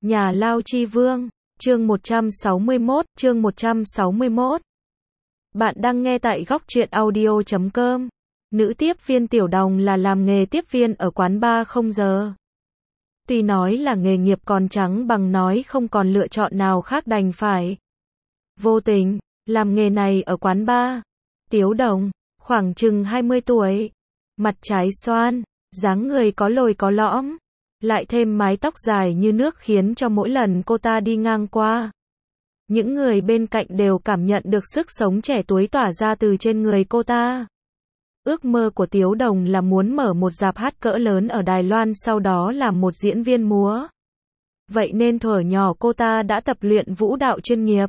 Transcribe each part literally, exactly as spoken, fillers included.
Nhà Lao Chi Vương, chương một trăm sáu mươi mốt, chương một trăm sáu mươi mốt. Bạn đang nghe tại góc truyện audio chấm com. Nữ tiếp viên Tiểu Đồng là làm nghề tiếp viên ở quán bar không giờ. Tuy nói là nghề nghiệp còn trắng bằng nói không còn lựa chọn nào khác đành phải vô tình làm nghề này ở quán bar. Tiểu Đồng, khoảng chừng hai mươi tuổi, mặt trái xoan, dáng người có lồi có lõm, lại thêm mái tóc dài như nước khiến cho mỗi lần cô ta đi ngang qua, những người bên cạnh đều cảm nhận được sức sống trẻ tuổi tỏa ra từ trên người cô ta. Ước mơ của Tiểu Đồng là muốn mở một rạp hát cỡ lớn ở Đài Loan, sau đó làm một diễn viên múa. Vậy nên thuở nhỏ cô ta đã tập luyện vũ đạo chuyên nghiệp,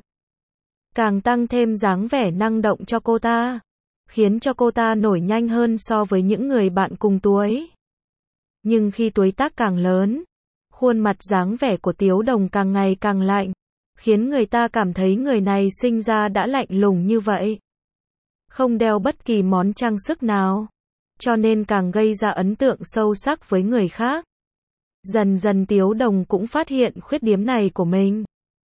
càng tăng thêm dáng vẻ năng động cho cô ta, khiến cho cô ta nổi nhanh hơn so với những người bạn cùng tuổi. Nhưng khi tuổi tác càng lớn, khuôn mặt dáng vẻ của Tiểu Đồng càng ngày càng lạnh, khiến người ta cảm thấy người này sinh ra đã lạnh lùng như vậy, không đeo bất kỳ món trang sức nào, cho nên càng gây ra ấn tượng sâu sắc với người khác. Dần dần Tiểu Đồng cũng phát hiện khuyết điểm này của mình,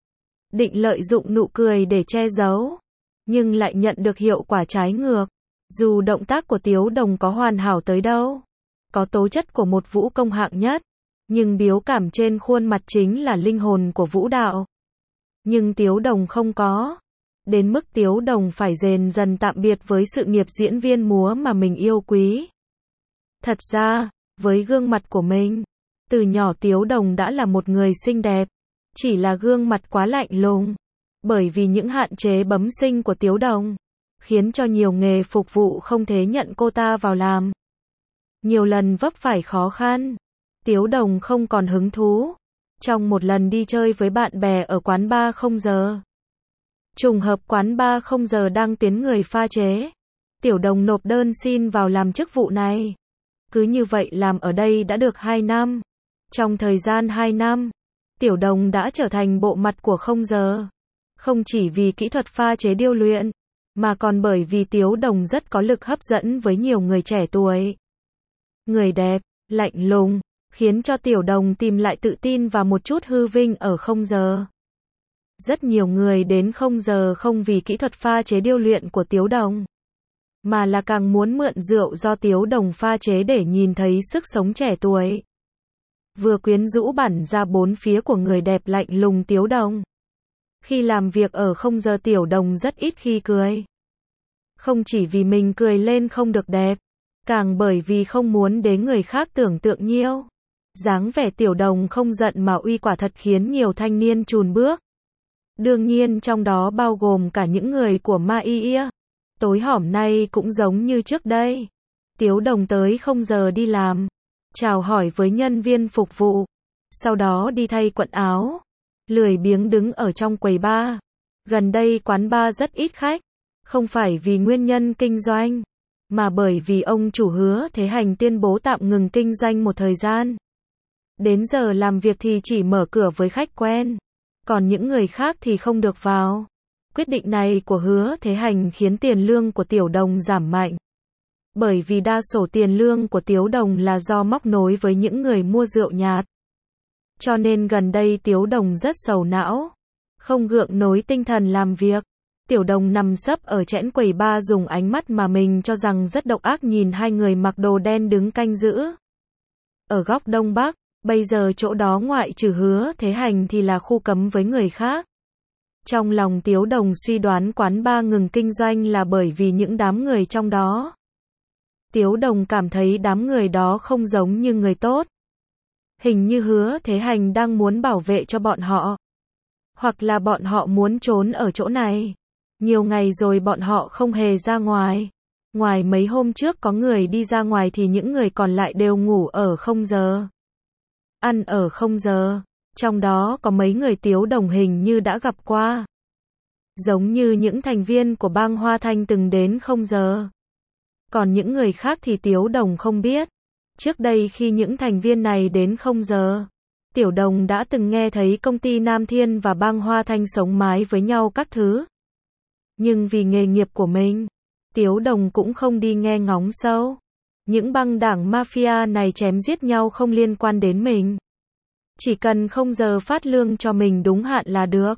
định lợi dụng nụ cười để che giấu, nhưng lại nhận được hiệu quả trái ngược. Dù động tác của Tiểu Đồng có hoàn hảo tới đâu, có tố chất của một vũ công hạng nhất, nhưng biểu cảm trên khuôn mặt chính là linh hồn của vũ đạo. Nhưng Tiểu Đồng không có, đến mức Tiểu Đồng phải dần dần tạm biệt với sự nghiệp diễn viên múa mà mình yêu quý. Thật ra, với gương mặt của mình, từ nhỏ Tiểu Đồng đã là một người xinh đẹp, chỉ là gương mặt quá lạnh lùng, bởi vì những hạn chế bẩm sinh của Tiểu Đồng, khiến cho nhiều nghề phục vụ không thể nhận cô ta vào làm. Nhiều lần vấp phải khó khăn, Tiểu Đồng không còn hứng thú. Trong một lần đi chơi với bạn bè ở quán bar không giờ, trùng hợp quán bar không giờ đang tuyển người pha chế, Tiểu Đồng nộp đơn xin vào làm chức vụ này. Cứ như vậy làm ở đây đã được hai năm. Trong thời gian hai năm, Tiểu Đồng đã trở thành bộ mặt của không giờ. Không chỉ vì kỹ thuật pha chế điêu luyện, mà còn bởi vì Tiểu Đồng rất có lực hấp dẫn với nhiều người trẻ tuổi. Người đẹp, lạnh lùng, khiến cho Tiểu Đồng tìm lại tự tin và một chút hư vinh ở không giờ. Rất nhiều người đến không giờ không vì kỹ thuật pha chế điêu luyện của Tiểu Đồng, mà là càng muốn mượn rượu do Tiểu Đồng pha chế để nhìn thấy sức sống trẻ tuổi, vừa quyến rũ bản ra bốn phía của người đẹp lạnh lùng Tiểu Đồng. Khi làm việc ở không giờ Tiểu Đồng rất ít khi cười. Không chỉ vì mình cười lên không được đẹp, càng bởi vì không muốn để người khác tưởng tượng nhiêu. Dáng vẻ Tiểu Đồng không giận mà uy quả thật khiến nhiều thanh niên chùn bước. Đương nhiên trong đó bao gồm cả những người của Ma Y. Tối hổm nay cũng giống như trước đây. Tiểu Đồng tới không giờ đi làm, chào hỏi với nhân viên phục vụ, sau đó đi thay quần áo, lười biếng đứng ở trong quầy bar. Gần đây quán bar rất ít khách, không phải vì nguyên nhân kinh doanh, mà bởi vì ông chủ Hứa Thế Hành tuyên bố tạm ngừng kinh doanh một thời gian. Đến giờ làm việc thì chỉ mở cửa với khách quen, còn những người khác thì không được vào. Quyết định này của Hứa Thế Hành khiến tiền lương của Tiểu Đồng giảm mạnh, bởi vì đa số tiền lương của Tiểu Đồng là do móc nối với những người mua rượu nhạt. Cho nên gần đây Tiểu Đồng rất sầu não, không gượng nổi tinh thần làm việc. Tiểu Đồng nằm sấp ở chẽn quầy bar dùng ánh mắt mà mình cho rằng rất độc ác nhìn hai người mặc đồ đen đứng canh giữ ở góc đông bắc. Bây giờ chỗ đó ngoại trừ Hứa Thế Hành thì là khu cấm với người khác. Trong lòng Tiểu Đồng suy đoán quán bar ngừng kinh doanh là bởi vì những đám người trong đó. Tiểu Đồng cảm thấy đám người đó không giống như người tốt. Hình như Hứa Thế Hành đang muốn bảo vệ cho bọn họ, hoặc là bọn họ muốn trốn ở chỗ này. Nhiều ngày rồi bọn họ không hề ra ngoài. Ngoài mấy hôm trước có người đi ra ngoài thì những người còn lại đều ngủ ở không giờ, ăn ở không giờ. Trong đó có mấy người Tiểu Đồng hình như đã gặp qua, giống như những thành viên của bang Hoa Thanh từng đến không giờ. Còn những người khác thì Tiểu Đồng không biết. Trước đây khi những thành viên này đến không giờ, Tiểu Đồng đã từng nghe thấy công ty Nam Thiên và bang Hoa Thanh sống mái với nhau các thứ. Nhưng vì nghề nghiệp của mình, Tiểu Đồng cũng không đi nghe ngóng sâu. Những băng đảng mafia này chém giết nhau không liên quan đến mình. Chỉ cần không giờ phát lương cho mình đúng hạn là được.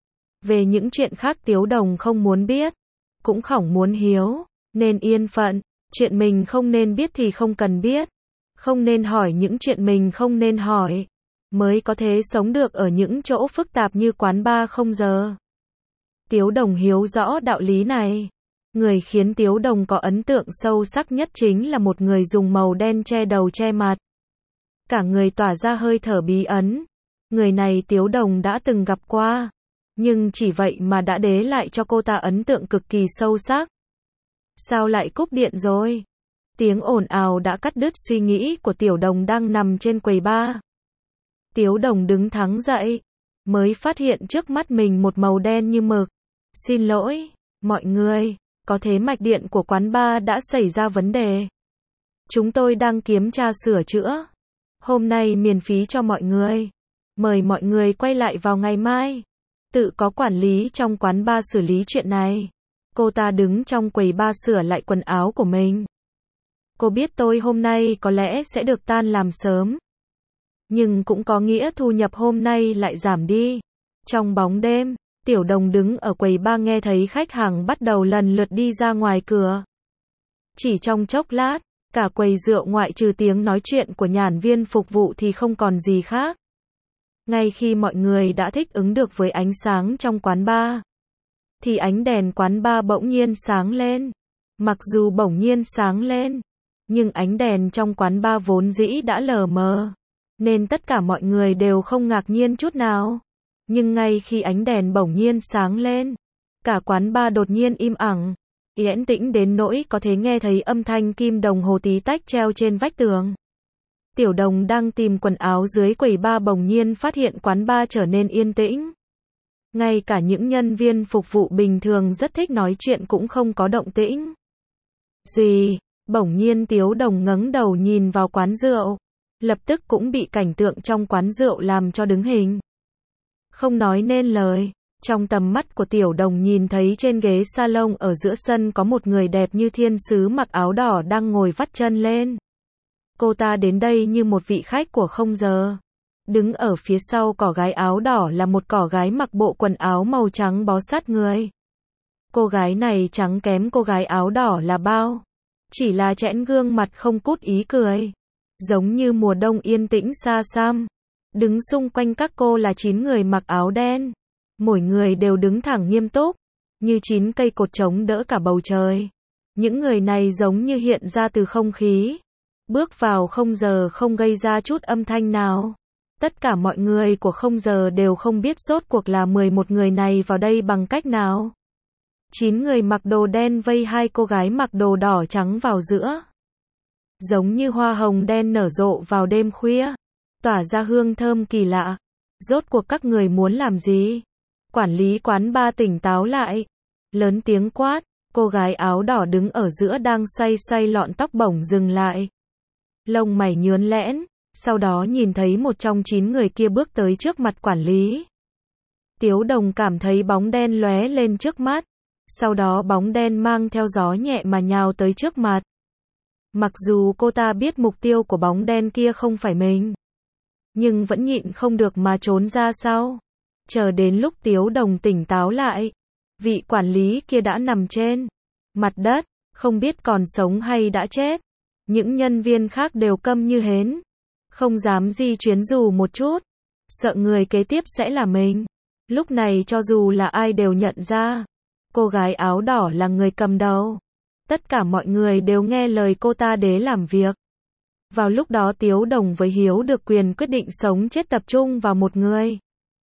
Về những chuyện khác Tiếu Đồng không muốn biết, cũng không muốn hiếu, nên yên phận, chuyện mình không nên biết thì không cần biết, không nên hỏi những chuyện mình không nên hỏi, mới có thể sống được ở những chỗ phức tạp như quán bar không giờ. Tiếu Đồng hiếu rõ đạo lý này. Người khiến Tiếu Đồng có ấn tượng sâu sắc nhất chính là một người dùng màu đen che đầu che mặt. Cả người tỏa ra hơi thở bí ẩn. Người này Tiếu Đồng đã từng gặp qua. Nhưng chỉ vậy mà đã để lại cho cô ta ấn tượng cực kỳ sâu sắc. Sao lại cúp điện rồi? Tiếng ồn ào đã cắt đứt suy nghĩ của Tiểu Đồng đang nằm trên quầy bar. Tiếu Đồng đứng thẳng dậy, mới phát hiện trước mắt mình một màu đen như mực. Xin lỗi, mọi người, có thể mạch điện của quán bar đã xảy ra vấn đề. Chúng tôi đang kiểm tra sửa chữa. Hôm nay miễn phí cho mọi người. Mời mọi người quay lại vào ngày mai. Tự có quản lý trong quán bar xử lý chuyện này. Cô ta đứng trong quầy bar sửa lại quần áo của mình. Cô biết tôi hôm nay có lẽ sẽ được tan làm sớm. Nhưng cũng có nghĩa thu nhập hôm nay lại giảm đi. Trong bóng đêm, Tiểu Đồng đứng ở quầy bar nghe thấy khách hàng bắt đầu lần lượt đi ra ngoài cửa. Chỉ trong chốc lát, cả quầy rượu ngoại trừ tiếng nói chuyện của nhàn viên phục vụ thì không còn gì khác. Ngay khi mọi người đã thích ứng được với ánh sáng trong quán bar, thì ánh đèn quán bar bỗng nhiên sáng lên. Mặc dù bỗng nhiên sáng lên, nhưng ánh đèn trong quán bar vốn dĩ đã lờ mờ, nên tất cả mọi người đều không ngạc nhiên chút nào. Nhưng ngay khi ánh đèn bỗng nhiên sáng lên, cả quán bar đột nhiên im ắng, yên tĩnh đến nỗi có thể nghe thấy âm thanh kim đồng hồ tí tách treo trên vách tường. Tiểu Đồng đang tìm quần áo dưới quầy bar bỗng nhiên phát hiện quán bar trở nên yên tĩnh. Ngay cả những nhân viên phục vụ bình thường rất thích nói chuyện cũng không có động tĩnh. Gì? Bỗng nhiên Tiếu Đồng ngẩng đầu nhìn vào quán rượu, lập tức cũng bị cảnh tượng trong quán rượu làm cho đứng hình. Không nói nên lời, trong tầm mắt của Tiểu Đồng nhìn thấy trên ghế salon ở giữa sân có một người đẹp như thiên sứ mặc áo đỏ đang ngồi vắt chân lên. Cô ta đến đây như một vị khách của không giờ. Đứng ở phía sau cỏ gái áo đỏ là một cỏ gái mặc bộ quần áo màu trắng bó sát người. Cô gái này trắng kém cô gái áo đỏ là bao. Chỉ là chẽn gương mặt không cút ý cười. Giống như mùa đông yên tĩnh xa xăm. Đứng xung quanh các cô là chín người mặc áo đen. Mỗi người đều đứng thẳng nghiêm túc, như chín cây cột chống đỡ cả bầu trời. Những người này giống như hiện ra từ không khí. Bước vào không giờ không gây ra chút âm thanh nào. Tất cả mọi người của không giờ đều không biết rốt cuộc là mười một người này vào đây bằng cách nào. Chín người mặc đồ đen vây hai cô gái mặc đồ đỏ trắng vào giữa. Giống như hoa hồng đen nở rộ vào đêm khuya, tỏa ra hương thơm kỳ lạ. Rốt cuộc các người muốn làm gì? Quản lý quán bar tỉnh táo lại, lớn tiếng quát. Cô gái áo đỏ đứng ở giữa đang xoay xoay lọn tóc bổng dừng lại. Lông mày nhướn lẽn, sau đó nhìn thấy một trong chín người kia bước tới trước mặt quản lý. Tiếu Đồng cảm thấy bóng đen lóe lên trước mắt, sau đó bóng đen mang theo gió nhẹ mà nhào tới trước mặt. Mặc dù cô ta biết mục tiêu của bóng đen kia không phải mình, nhưng vẫn nhịn không được mà trốn ra sau. Chờ đến lúc Tiếu Đồng tỉnh táo lại, vị quản lý kia đã nằm trên mặt đất, không biết còn sống hay đã chết. Những nhân viên khác đều câm như hến, không dám di chuyển dù một chút, sợ người kế tiếp sẽ là mình. Lúc này cho dù là ai đều nhận ra, cô gái áo đỏ là người cầm đầu. Tất cả mọi người đều nghe lời cô ta để làm việc. Vào lúc đó Tiếu Đồng với Hiếu được quyền quyết định sống chết tập trung vào một người.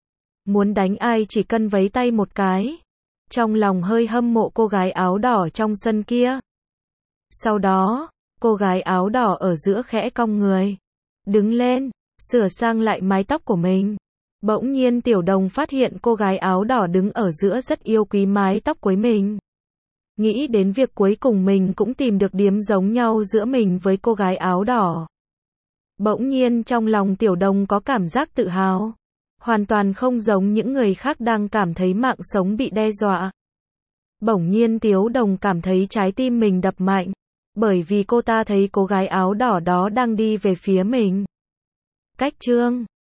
Muốn đánh ai chỉ cần vấy tay một cái. Trong lòng hơi hâm mộ cô gái áo đỏ trong sân kia. Sau đó, cô gái áo đỏ ở giữa khẽ cong người, đứng lên, sửa sang lại mái tóc của mình. Bỗng nhiên Tiểu Đồng phát hiện cô gái áo đỏ đứng ở giữa rất yêu quý mái tóc của mình. Nghĩ đến việc cuối cùng mình cũng tìm được điểm giống nhau giữa mình với cô gái áo đỏ. Bỗng nhiên trong lòng Tiểu Đồng có cảm giác tự hào. Hoàn toàn không giống những người khác đang cảm thấy mạng sống bị đe dọa. Bỗng nhiên Tiếu Đồng cảm thấy trái tim mình đập mạnh. Bởi vì cô ta thấy cô gái áo đỏ đó đang đi về phía mình. Cách chương